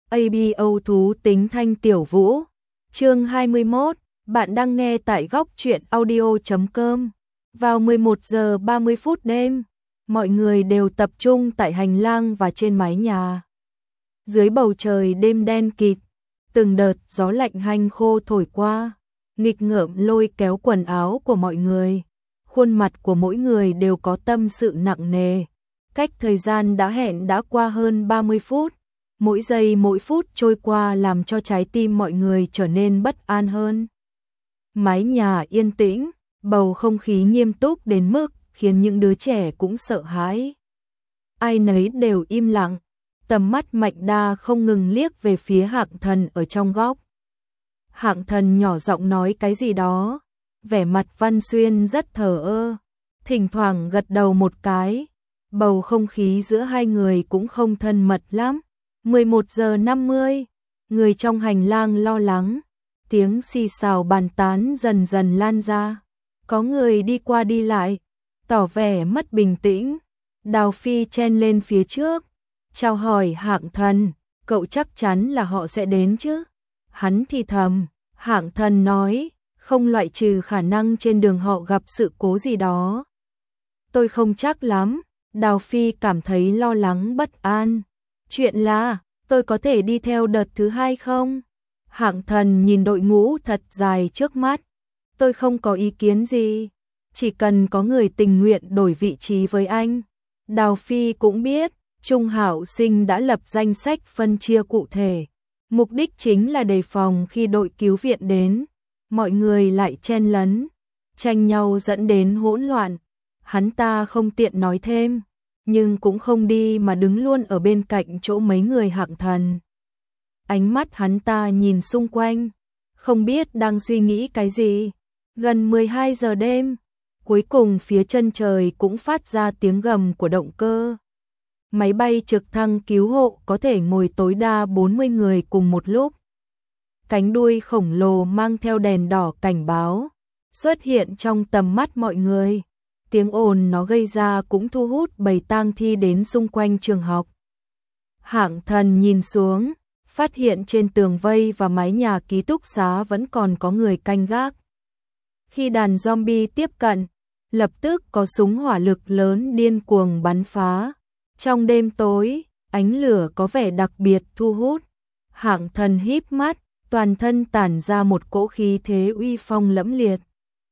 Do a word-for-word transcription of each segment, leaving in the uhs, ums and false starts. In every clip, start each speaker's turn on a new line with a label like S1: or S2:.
S1: a bê o thú tính thanh tiểu vũ. Chương hai mươi mốt, bạn đang nghe tại góc truyện audio chấm com. Vào mười một giờ ba mươi phút đêm, mọi người đều tập trung tại hành lang và trên mái nhà. Dưới bầu trời đêm đen kịt, từng đợt gió lạnh hanh khô thổi qua, nghịch ngợm lôi kéo quần áo của mọi người. Khuôn mặt của mỗi người đều có tâm sự nặng nề. Cách thời gian đã hẹn đã qua hơn ba mươi phút. Mỗi giây mỗi phút trôi qua làm cho trái tim mọi người trở nên bất an hơn. Mái nhà yên tĩnh, bầu không khí nghiêm túc đến mức khiến những đứa trẻ cũng sợ hãi. Ai nấy đều im lặng, tầm mắt Mạnh Đa không ngừng liếc về phía Hạng Thần ở trong góc. Hạng Thần nhỏ giọng nói cái gì đó, vẻ mặt Văn Xuyên rất thờ ơ, thỉnh thoảng gật đầu một cái. Bầu không khí giữa hai người cũng không thân mật lắm. mười một giờ năm mươi, người trong hành lang lo lắng, tiếng xì xào bàn tán dần dần lan ra. Có người đi qua đi lại, tỏ vẻ mất bình tĩnh. Đào Phi chen lên phía trước, chào hỏi Hạng Thần, cậu chắc chắn là họ sẽ đến chứ? Hắn thì thầm. Hạng Thần nói, không loại trừ khả năng trên đường họ gặp sự cố gì đó. Tôi không chắc lắm. Đào Phi cảm thấy lo lắng bất an. Chuyện là, tôi có thể đi theo đợt thứ hai không? Hạng Thần nhìn đội ngũ thật dài trước mắt. Tôi không có ý kiến gì, chỉ cần có người tình nguyện đổi vị trí với anh. Đào Phi cũng biết, Trung Hạo Sinh đã lập danh sách phân chia cụ thể. Mục đích chính là đề phòng khi đội cứu viện đến, mọi người lại chen lấn, tranh nhau dẫn đến hỗn loạn. Hắn ta không tiện nói thêm, nhưng cũng không đi mà đứng luôn ở bên cạnh chỗ mấy người Hạng Thần. Ánh mắt hắn ta nhìn xung quanh, không biết đang suy nghĩ cái gì. Gần mười hai giờ đêm, cuối cùng phía chân trời cũng phát ra tiếng gầm của động cơ. Máy bay trực thăng cứu hộ có thể ngồi tối đa bốn mươi người cùng một lúc. Cánh đuôi khổng lồ mang theo đèn đỏ cảnh báo xuất hiện trong tầm mắt mọi người. Tiếng ồn nó gây ra cũng thu hút bầy tang thi đến xung quanh trường học. Hạng Thần nhìn xuống, phát hiện trên tường vây và mái nhà ký túc xá vẫn còn có người canh gác. Khi đàn zombie tiếp cận, lập tức có súng hỏa lực lớn điên cuồng bắn phá. Trong đêm tối, ánh lửa có vẻ đặc biệt thu hút. Hạng Thần híp mắt, toàn thân tản ra một cỗ khí thế uy phong lẫm liệt.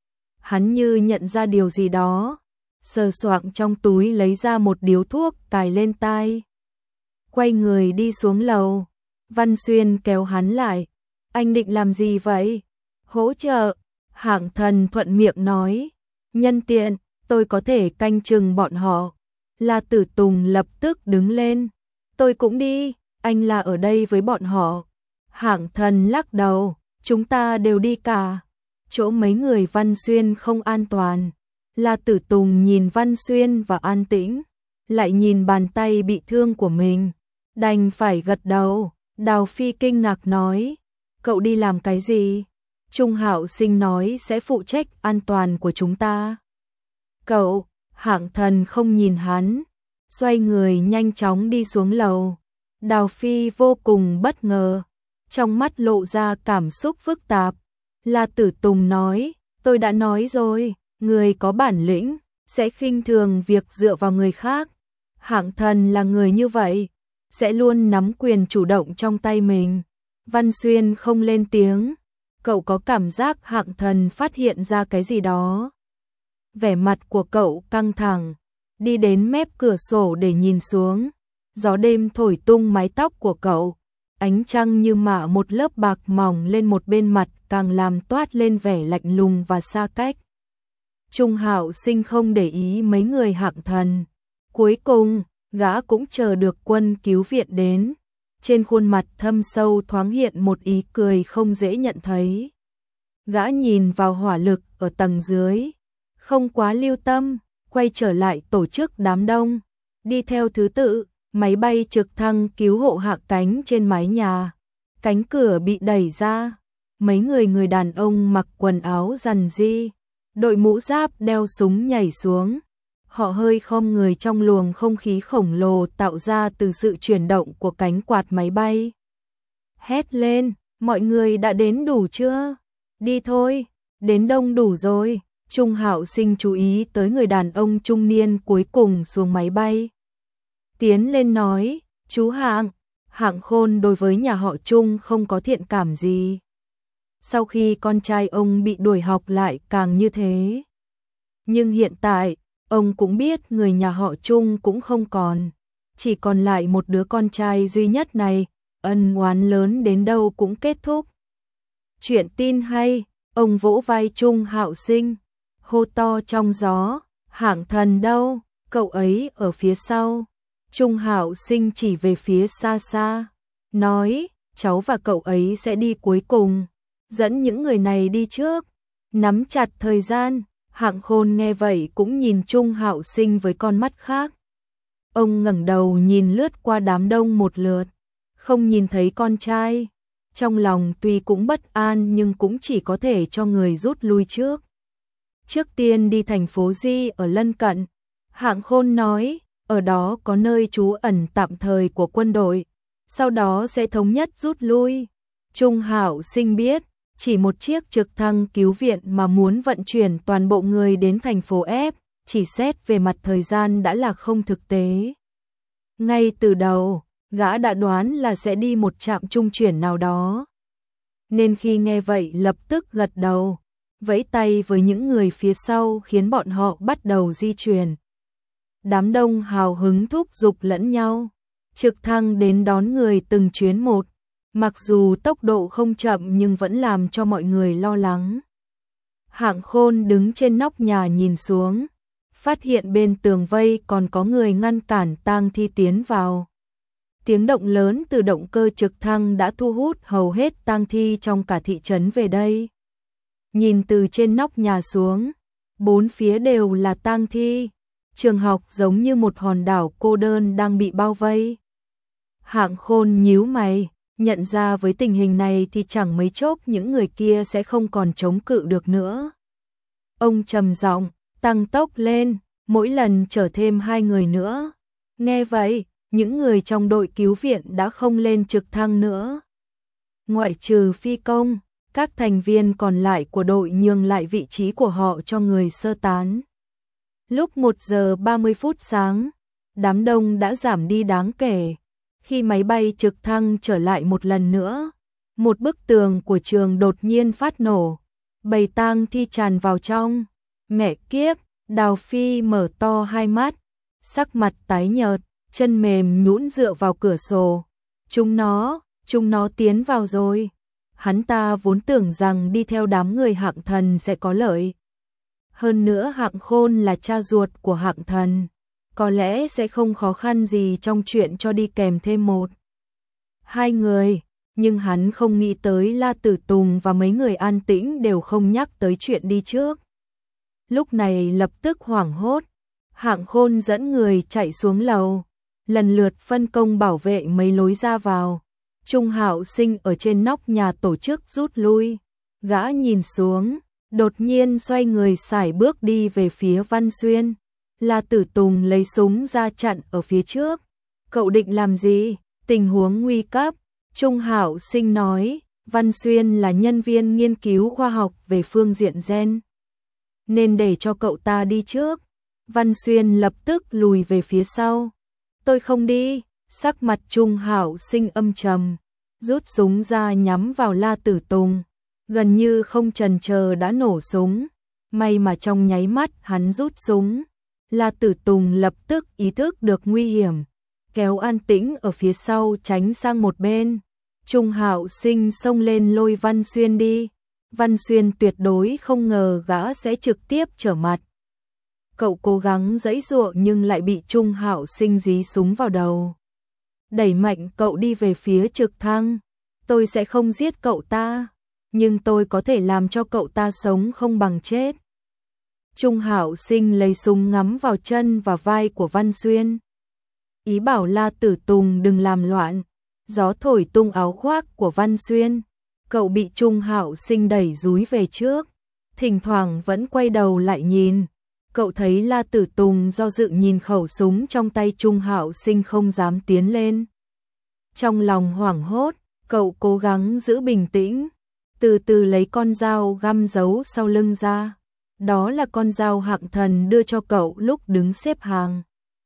S1: Hắn như nhận ra điều gì đó, sờ soạng trong túi lấy ra một điếu thuốc cài lên tai. Quay người đi xuống lầu, Văn Xuyên kéo hắn lại. Anh định làm gì vậy? Hỗ trợ. Hạng Thần thuận miệng nói. Nhân tiện, tôi có thể canh chừng bọn họ. La Tử Tùng lập tức đứng lên. Tôi cũng đi, anh là ở đây với bọn họ. Hạng Thần lắc đầu, chúng ta đều đi cả. Chỗ mấy người Văn Xuyên không an toàn. La Tử Tùng nhìn Văn Xuyên và an tĩnh, lại nhìn bàn tay bị thương của mình, đành phải gật đầu. Đào Phi kinh ngạc nói, cậu đi làm cái gì? Trung Hạo Sinh nói sẽ phụ trách an toàn của chúng ta. Cậu, Hạng Thần không nhìn hắn, xoay người nhanh chóng đi xuống lầu. Đào Phi vô cùng bất ngờ, trong mắt lộ ra cảm xúc phức tạp. La Tử Tùng nói, tôi đã nói rồi, người có bản lĩnh, sẽ khinh thường việc dựa vào người khác. Hạng Thần là người như vậy, sẽ luôn nắm quyền chủ động trong tay mình. Văn Xuyên không lên tiếng, cậu có cảm giác Hạng Thần phát hiện ra cái gì đó. Vẻ mặt của cậu căng thẳng, đi đến mép cửa sổ để nhìn xuống. Gió đêm thổi tung mái tóc của cậu, ánh trăng như mạ một lớp bạc mỏng lên một bên mặt càng làm toát lên vẻ lạnh lùng và xa cách. Trung Hạo Sinh không để ý mấy người Hạng Thần. Cuối cùng, gã cũng chờ được quân cứu viện đến. Trên khuôn mặt thâm sâu thoáng hiện một ý cười không dễ nhận thấy. Gã nhìn vào hỏa lực ở tầng dưới, không quá lưu tâm, quay trở lại tổ chức đám đông. Đi theo thứ tự, máy bay trực thăng cứu hộ hạ cánh trên mái nhà. Cánh cửa bị đẩy ra, mấy người người đàn ông mặc quần áo rằn ri, đội mũ giáp đeo súng nhảy xuống. Họ hơi khom người trong luồng không khí khổng lồ tạo ra từ sự chuyển động của cánh quạt máy bay. hét lên, mọi người đã đến đủ chưa? Đi thôi, đến đông đủ rồi. Trung Hạo Sinh chú ý tới người đàn ông trung niên cuối cùng xuống máy bay. Tiến lên nói, chú Hạng. Hạng Khôn đối với nhà họ Trung không có thiện cảm gì. Sau khi con trai ông bị đuổi học lại càng như thế. Nhưng hiện tại, ông cũng biết người nhà họ Trung cũng không còn. Chỉ còn lại một đứa con trai duy nhất này, ân oán lớn đến đâu cũng kết thúc. Chuyện tin hay, ông vỗ vai Trung Hạo Sinh, hô to trong gió, Hạng Thần đâu, cậu ấy ở phía sau. Trung Hạo Sinh chỉ về phía xa xa, nói, cháu và cậu ấy sẽ đi cuối cùng, dẫn những người này đi trước, nắm chặt thời gian. Hạng Khôn nghe vậy cũng nhìn Trung Hạo Sinh với con mắt khác. Ông ngẩng đầu nhìn lướt qua đám đông một lượt, không nhìn thấy con trai. Trong lòng tuy cũng bất an nhưng cũng chỉ có thể cho người rút lui trước. Trước tiên đi thành phố Di ở lân cận. Hạng Khôn nói, ở đó có nơi trú ẩn tạm thời của quân đội, sau đó sẽ thống nhất rút lui. Trung Hạo Sinh biết, chỉ một chiếc trực thăng cứu viện mà muốn vận chuyển toàn bộ người đến thành phố F, chỉ xét về mặt thời gian đã là không thực tế. Ngay từ đầu, gã đã đoán là sẽ đi một trạm trung chuyển nào đó. Nên khi nghe vậy lập tức gật đầu, vẫy tay với những người phía sau khiến bọn họ bắt đầu di chuyển. Đám đông hào hứng thúc giục lẫn nhau, trực thăng đến đón người từng chuyến một. Mặc dù tốc độ không chậm nhưng vẫn làm cho mọi người lo lắng. Hạng Khôn đứng trên nóc nhà nhìn xuống, phát hiện bên tường vây còn có người ngăn cản tang thi tiến vào. Tiếng động lớn từ động cơ trực thăng đã thu hút hầu hết tang thi trong cả thị trấn về đây. Nhìn từ trên nóc nhà xuống, bốn phía đều là tang thi, trường học giống như một hòn đảo cô đơn đang bị bao vây. Hạng Khôn nhíu mày, nhận ra với tình hình này thì chẳng mấy chốc những người kia sẽ không còn chống cự được nữa. Ông trầm giọng, tăng tốc lên, mỗi lần chở thêm hai người nữa. Nghe vậy, những người trong đội cứu viện đã không lên trực thăng nữa. Ngoại trừ phi công, các thành viên còn lại của đội nhường lại vị trí của họ cho người sơ tán. Lúc một giờ ba mươi phút sáng, đám đông đã giảm đi đáng kể. Khi máy bay trực thăng trở lại một lần nữa, một bức tường của trường đột nhiên phát nổ, bầy tang thi tràn vào trong. Mẹ kiếp, Đào Phi mở to hai mắt, sắc mặt tái nhợt, chân mềm nhũn dựa vào cửa sổ. Chúng nó, chúng nó tiến vào rồi. Hắn ta vốn tưởng rằng đi theo đám người Hạng Thần sẽ có lợi. Hơn nữa Hạng Khôn là cha ruột của Hạng Thần, có lẽ sẽ không khó khăn gì trong chuyện cho đi kèm thêm một, hai người, nhưng hắn không nghĩ tới La Tử Tùng và mấy người An Tĩnh đều không nhắc tới chuyện đi trước. Lúc này lập tức hoảng hốt, Hạng Khôn dẫn người chạy xuống lầu, lần lượt phân công bảo vệ mấy lối ra vào. Trung Hạo Sinh ở trên nóc nhà tổ chức rút lui, gã nhìn xuống, đột nhiên xoay người sải bước đi về phía Văn Xuyên. La Tử Tùng lấy súng ra chặn ở phía trước. Cậu định làm gì? Tình huống nguy cấp. Trung Hạo Sinh nói, Văn Xuyên là nhân viên nghiên cứu khoa học về phương diện gen, nên để cho cậu ta đi trước. Văn Xuyên lập tức lùi về phía sau. Tôi không đi. Sắc mặt Trung Hạo Sinh âm trầm, rút súng ra nhắm vào La Tử Tùng, gần như không chần chờ đã nổ súng. May mà trong nháy mắt hắn rút súng, La Tử Tùng lập tức ý thức được nguy hiểm, kéo An Tĩnh ở phía sau tránh sang một bên. Trung Hạo Sinh xông lên lôi Văn Xuyên đi. Văn Xuyên tuyệt đối không ngờ gã sẽ trực tiếp trở mặt. Cậu cố gắng giãy giụa nhưng lại bị Trung Hạo Sinh dí súng vào đầu. Đẩy mạnh cậu đi về phía trực thăng. Tôi sẽ không giết cậu ta, nhưng tôi có thể làm cho cậu ta sống không bằng chết. Trung Hạo Sinh lấy súng ngắm vào chân và vai của Văn Xuyên, ý bảo La Tử Tùng đừng làm loạn. Gió thổi tung áo khoác của Văn Xuyên, cậu bị Trung Hạo Sinh đẩy dúi về trước, thỉnh thoảng vẫn quay đầu lại nhìn. Cậu thấy La Tử Tùng do dự nhìn khẩu súng trong tay Trung Hạo Sinh không dám tiến lên. Trong lòng hoảng hốt, Cậu cố gắng giữ bình tĩnh, từ từ lấy con dao găm giấu sau lưng ra. Đó là con dao Hạng Thần đưa cho cậu lúc đứng xếp hàng.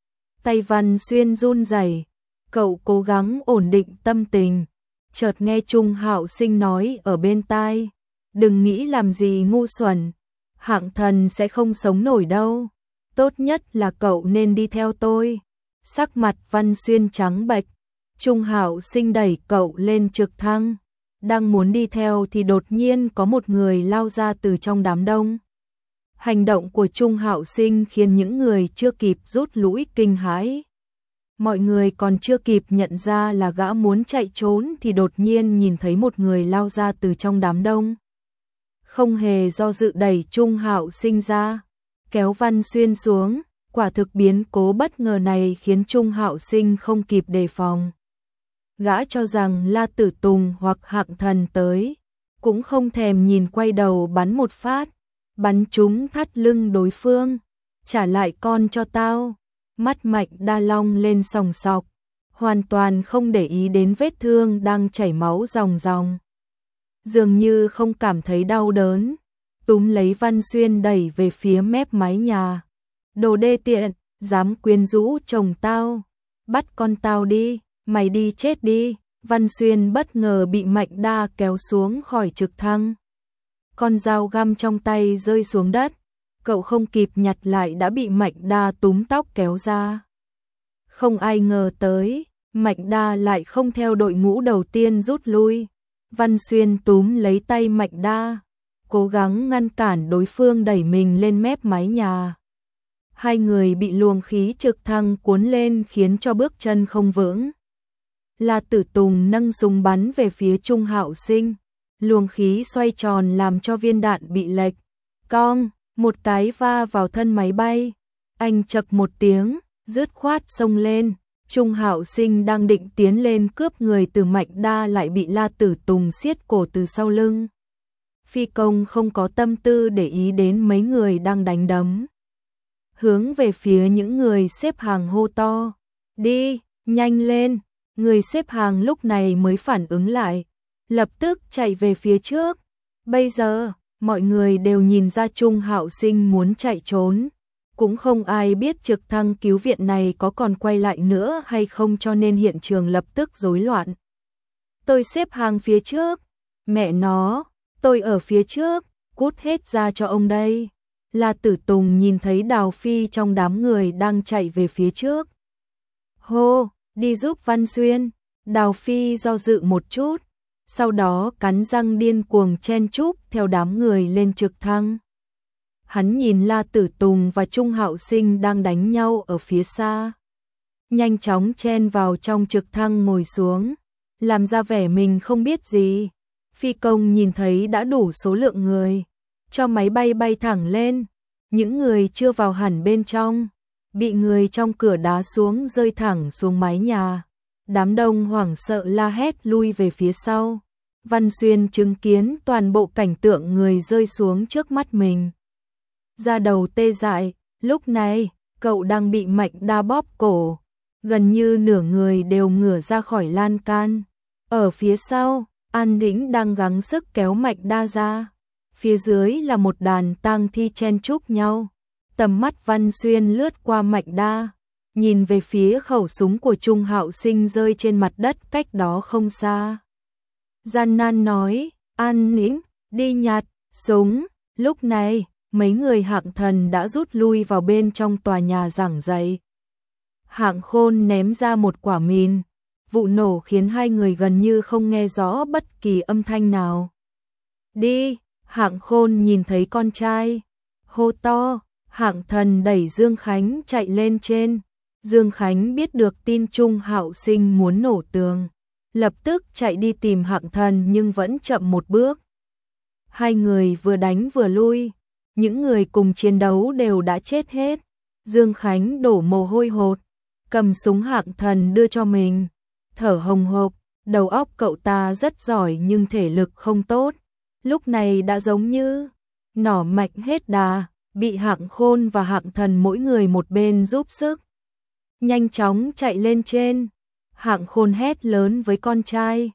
S1: Tay Văn Xuyên run rẩy, cậu cố gắng ổn định tâm tình, chợt nghe Trung Hạo Sinh nói ở bên tai, đừng nghĩ làm gì ngu xuẩn, Hạng Thần sẽ không sống nổi đâu, tốt nhất là cậu nên đi theo tôi. Sắc mặt Văn Xuyên trắng bệch, Trung Hạo Sinh đẩy cậu lên trực thăng, đang muốn đi theo thì đột nhiên có một người lao ra từ trong đám đông. Hành động của Trung Hạo Sinh khiến những người chưa kịp rút lui kinh hãi. Mọi người còn chưa kịp nhận ra là gã muốn chạy trốn thì đột nhiên nhìn thấy một người lao ra từ trong đám đông. Không hề do dự đẩy Trung Hạo Sinh ra, kéo Văn Xuyên xuống, quả thực biến cố bất ngờ này khiến Trung Hạo Sinh không kịp đề phòng. Gã cho rằng La Tử Tùng hoặc Hạng Thần tới, cũng không thèm nhìn quay đầu bắn một phát, bắn trúng thắt lưng đối phương, trả lại con cho tao. Mắt Mạnh Đa Long lên sòng sọc, hoàn toàn không để ý đến vết thương đang chảy máu ròng ròng. Dường như không cảm thấy đau đớn, túm lấy Văn Xuyên đẩy về phía mép mái nhà. Đồ đê tiện, dám quyến rũ chồng tao, bắt con tao đi, mày đi chết đi. Văn Xuyên bất ngờ bị Mạnh Đa kéo xuống khỏi trực thăng. Con dao găm trong tay rơi xuống đất, cậu không kịp nhặt lại đã bị Mạnh Đa túm tóc kéo ra. Không ai ngờ tới, Mạnh Đa lại không theo đội ngũ đầu tiên rút lui. Văn Xuyên túm lấy tay Mạnh Đa, cố gắng ngăn cản đối phương đẩy mình lên mép mái nhà. Hai người bị luồng khí trực thăng cuốn lên khiến cho bước chân không vững. La Tử Tùng nâng súng bắn về phía Trung Hạo Sinh, luồng khí xoay tròn làm cho viên đạn bị lệch, cong, một cái va vào thân máy bay. Anh chậc một tiếng, dứt khoát xông lên. Trung Hạo Sinh đang định tiến lên cướp người từ Mạnh Đa lại bị La Tử Tùng siết cổ từ sau lưng. Phi công không có tâm tư để ý đến mấy người đang đánh đấm, hướng về phía những người xếp hàng hô to, đi, nhanh lên. Người xếp hàng lúc này mới phản ứng lại, lập tức chạy về phía trước. Bây giờ, mọi người đều nhìn ra Trung Hạo Sinh muốn chạy trốn. Cũng không ai biết trực thăng cứu viện này có còn quay lại nữa hay không, cho nên hiện trường lập tức rối loạn. Tôi xếp hàng phía trước. Mẹ nó, tôi ở phía trước, cút hết ra cho ông đây. La Tử Tùng nhìn thấy Đào Phi trong đám người đang chạy về phía trước. Hô, đi giúp Văn Xuyên. Đào Phi do dự một chút, sau đó cắn răng điên cuồng chen chúc theo đám người lên trực thăng. Hắn nhìn La Tử Tùng và Trung Hạo Sinh đang đánh nhau ở phía xa, nhanh chóng chen vào trong trực thăng ngồi xuống, làm ra vẻ mình không biết gì. Phi công nhìn thấy đã đủ số lượng người, cho máy bay bay thẳng lên. Những người chưa vào hẳn bên trong, bị người trong cửa đá xuống rơi thẳng xuống mái nhà. Đám đông hoảng sợ la hét lui về phía sau. Văn Xuyên chứng kiến toàn bộ cảnh tượng người rơi xuống trước mắt mình, da đầu tê dại. Lúc này, cậu đang bị Mạnh Đa bóp cổ, gần như nửa người đều ngửa ra khỏi lan can. Ở phía sau, An Đĩnh đang gắng sức kéo Mạnh Đa ra. Phía dưới là một đàn tang thi chen chúc nhau. Tầm mắt Văn Xuyên lướt qua Mạnh Đa, nhìn về phía khẩu súng của Trung Hạo Sinh rơi trên mặt đất cách đó không xa. Gian nan nói, An Đĩnh, đi nhặt súng. Lúc này, mấy người Hạng Thần đã rút lui vào bên trong tòa nhà giảng dạy. Hạng Khôn ném ra một quả mìn, vụ nổ khiến hai người gần như không nghe rõ bất kỳ âm thanh nào. Đi, Hạng Khôn nhìn thấy con trai, hô to. Hạng Thần đẩy Dương Khánh chạy lên trên. Dương Khánh biết được tin Trung Hạo Sinh muốn nổ tường, lập tức chạy đi tìm Hạng Thần nhưng vẫn chậm một bước. Hai người vừa đánh vừa lui, những người cùng chiến đấu đều đã chết hết. Dương Khánh đổ mồ hôi hột, cầm súng Hạng Thần đưa cho mình, thở hồng hộc. Đầu óc cậu ta rất giỏi nhưng thể lực không tốt, lúc này đã giống như nỏ mạnh hết đà, bị Hạng Khôn và Hạng Thần mỗi người một bên giúp sức, nhanh chóng chạy lên trên. Hạng Khôn hét lớn với con trai,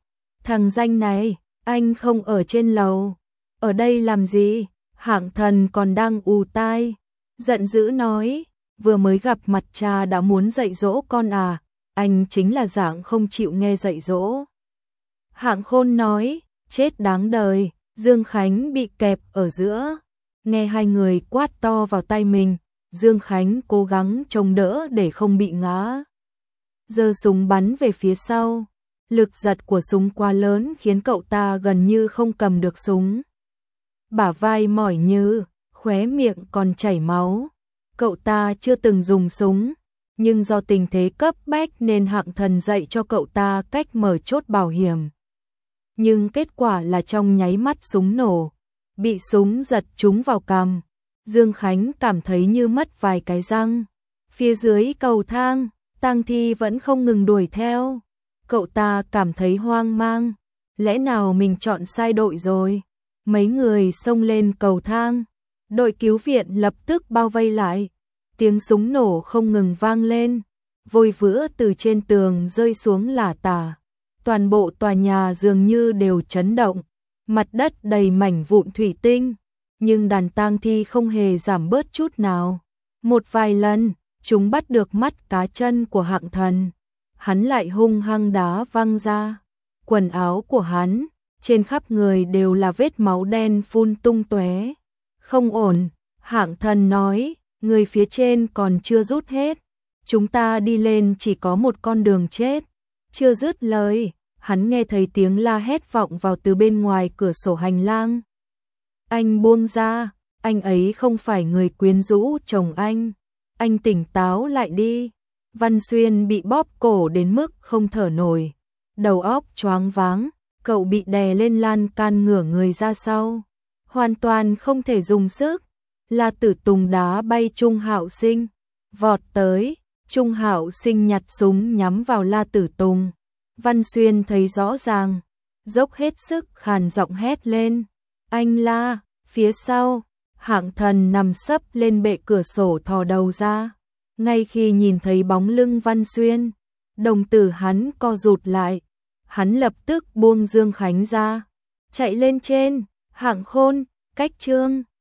S1: Thằng danh này, anh không ở trên lầu, ở đây làm gì? Hạng Thần còn đang ù tai, giận dữ nói, vừa mới gặp mặt cha đã muốn dạy dỗ con à, anh chính là dạng không chịu nghe dạy dỗ. Hạng Khôn nói, chết đáng đời, Dương Khánh bị kẹp ở giữa, nghe hai người quát to vào tai mình, Dương Khánh cố gắng chống đỡ để không bị ngã. Giơ súng bắn về phía sau, lực giật của súng quá lớn khiến cậu ta gần như không cầm được súng. Bả vai mỏi như, khóe miệng còn chảy máu. Cậu ta chưa từng dùng súng, nhưng do tình thế cấp bách nên Hạng Thần dạy cho cậu ta cách mở chốt bảo hiểm. Nhưng kết quả là trong nháy mắt súng nổ, bị súng giật trúng vào cằm. Dương Khánh cảm thấy như mất vài cái răng. Phía dưới cầu thang, tang thi vẫn không ngừng đuổi theo. Cậu ta cảm thấy hoang mang, lẽ nào mình chọn sai đội rồi? Mấy người xông lên cầu thang, đội cứu viện lập tức bao vây lại. Tiếng súng nổ không ngừng vang lên, vôi vữa từ trên tường rơi xuống lả tả. Toàn bộ tòa nhà dường như đều chấn động, mặt đất đầy mảnh vụn thủy tinh, nhưng đàn tang thi không hề giảm bớt chút nào. Một vài lần, chúng bắt được mắt cá chân của Hạng Thần, hắn lại hung hăng đá văng ra. Quần áo của hắn, trên khắp người đều là vết máu đen phun tung tóe. Không ổn, Hạng Thần nói, người phía trên còn chưa rút hết, chúng ta đi lên chỉ có một con đường chết. Chưa dứt lời, hắn nghe thấy tiếng la hét vọng vào từ bên ngoài cửa sổ hành lang. Anh buông ra, anh ấy không phải người quyến rũ chồng anh, anh tỉnh táo lại đi. Văn Xuyên bị bóp cổ đến mức không thở nổi, đầu óc choáng váng, cậu bị đè lên lan can ngửa người ra sau, hoàn toàn không thể dùng sức. La Tử Tùng đá bay Trung Hạo Sinh, vọt tới, Trung Hạo Sinh nhặt súng nhắm vào La Tử Tùng. Văn Xuyên thấy rõ ràng, dốc hết sức khàn giọng hét lên, anh La. Phía sau, Hạng Thần nằm sấp lên bệ cửa sổ thò đầu ra, ngay khi nhìn thấy bóng lưng Văn Xuyên, đồng tử hắn co rụt lại, hắn lập tức buông Dương Khánh ra, chạy lên trên. Hạng Khôn, cách Trương